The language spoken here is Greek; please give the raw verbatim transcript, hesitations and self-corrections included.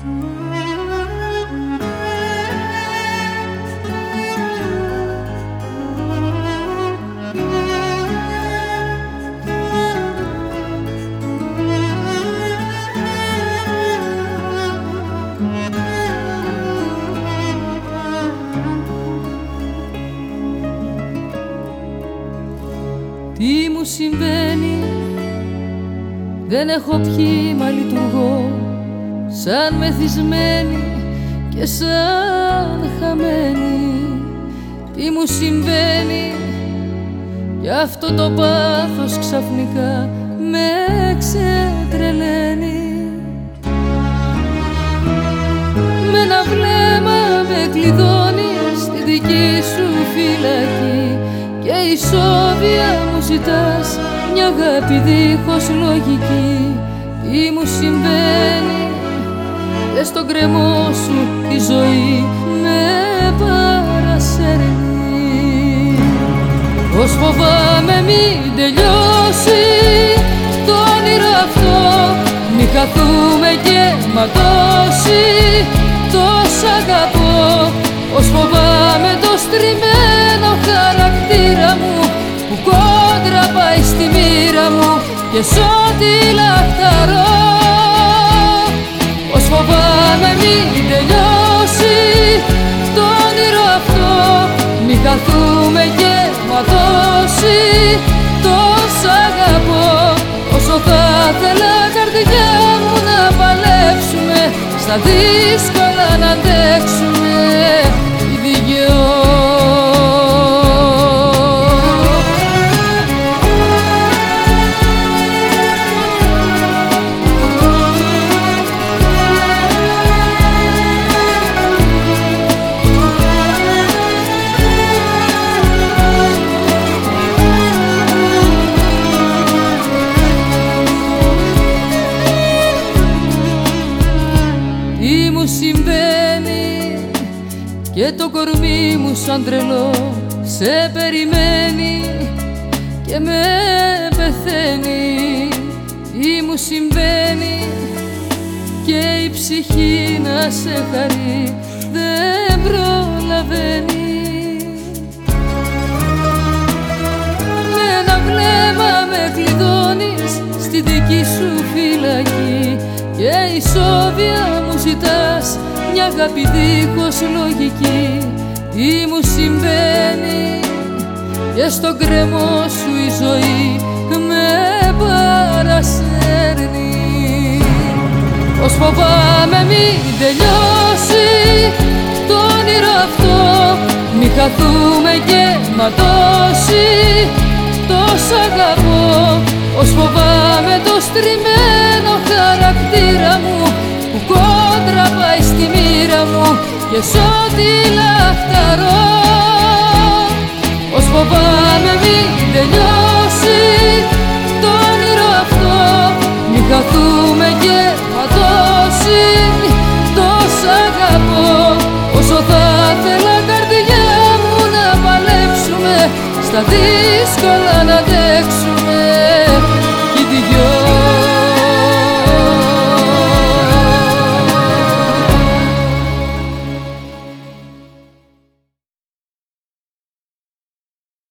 Τι μου συμβαίνει, δεν έχω πιει μα λειτουργώ σαν μεθυσμένη και σαν χαμένη. Τι μου συμβαίνει, κι αυτό το πάθος ξαφνικά με ξετρελαίνει. Με ένα βλέμμα με κλειδώνει στη δική σου φυλακή και ισόβια μου ζητάς μια αγάπη δίχως λογική. Τι μου συμβαίνει και στον κρεμό σου η ζωή με παρασέρνει. Πως φοβάμαι μην τελειώσει το όνειρο αυτό, μη χαθούμε και ματώσει τόσα αγαπώ. Πως φοβάμαι το στριμμένο χαρακτήρα μου που κόντρα πάει στη μοίρα μου και σ' ό,τι λαχταρώ. Πως φοβάμαι μην τελειώσει το όνειρο αυτό, μη χαθούμε και ματώσει τόσα αγαπώ. Όσο θα ήθελα καρδιά μου να παλέψουμε, στα δύσκολα να αντέξουμε οι δυο. Και το κορμί μου σαν τρελό σε περιμένει και με πεθαίνει. Τι μου συμβαίνει και η ψυχή να σε χαρεί δεν προλαβαίνει. Με ένα βλέμμα με κλειδώνεις στη δική σου φυλακή και ισόβια μου ζητάς μια αγάπη δίχως λογική. Τι μου συμβαίνει και στον κρεμό σου η ζωή με παρασέρνει. Πως φοβάμαι μην τελειώσει το όνειρο αυτό, μη χαθούμε και ματώσει τόσα αγαπώ. Πως φοβάμαι το στριμμένο χαρακτήρα μου που κόντρα πάει στη μοίρα μου και σ' ό,τι λαχταρώ. Πως φοβάμαι μην τελειώσει το όνειρο αυτό, μη χαθούμε και ματώσει τόσα αγαπώ. Όσο θα ήθελα καρδιά μου να παλέψουμε, στα δύσκολα να